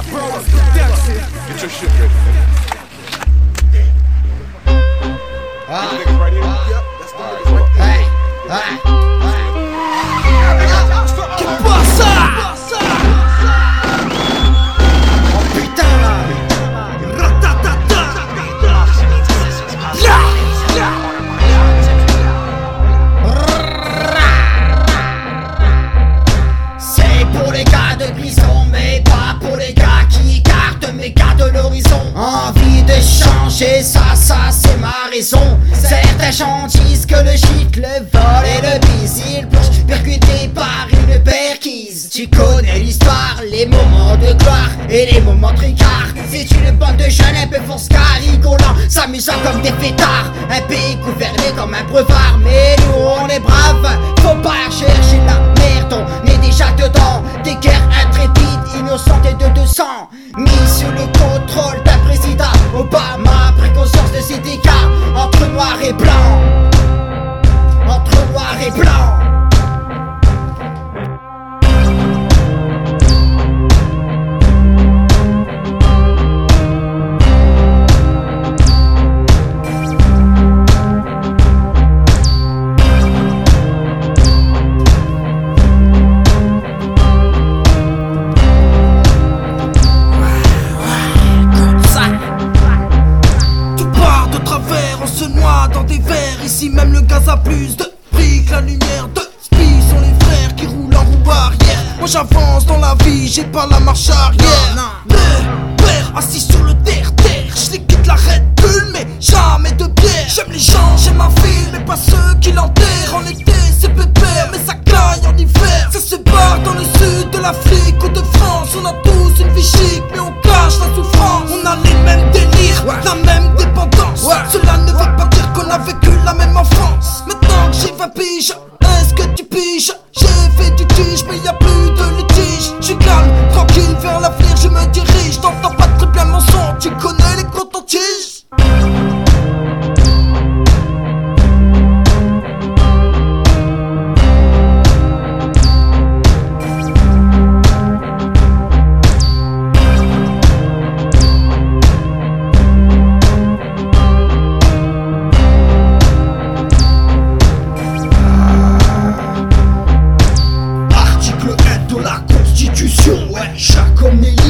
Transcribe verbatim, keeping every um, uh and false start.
that bro, let's go dancing. Get your shit ready. Ah. You niggas right here? Yep, that's the niggas right there. Hey, hey, hey. Que passa? Oh putain là. Ratatata. Yeah, yeah. C'est pour les gars de prison, mais pas pour les gars qui écartent mes gars de l'horizon. Envie de changer, ça, ça c'est ma raison. Certains gens disent que le shit, le vol et le bise, ils plongent percutés par une perquise. Tu connais l'histoire, les moments de gloire et les moments tricards. C'est une bande de jeunes un peu force-car, rigolant, s'amusant comme des fêtards. Un pays gouverné comme un breuvard, mais nous on est braves. Faut pas chercher la merde, on est déjà dedans. Des guerres intrépides, innocentes et de deux cents. Mis sous le contrôle d'un président Obama, pris conscience de ces dégâts. Entre noir et blanc, entre noir et blanc. Dans des verres, ici même le gaz a plus de prix que la lumière de spi sont les frères qui roulent en roue arrière. Moi j'avance dans la vie, j'ai pas la marche arrière. Le père assis sur le terre-terre, je les quitte la Red Bull mais jamais de bière. J'aime les gens, j'aime ma ville, mais pas ceux qui l'enterrent. En été c'est pépère, mais ça caille en hiver. Ça se barre dans le sud de l'Afrique ou de France. On a tous une vie chic, mais on cache la souffrance. On a les mêmes délires, la même dépendance. Cela ne veut pas dire qu'on a vécu la même enfance. Maintenant que j'ai vingt piges, est-ce que tu piges? J'ai fait du tige mais y'a plus de litige. J'suis calme, tranquille, vers l'avenir je me dirige. T'entends pas très bien mon son, tu connais les cotons-tiges. Ouais, chaque homme est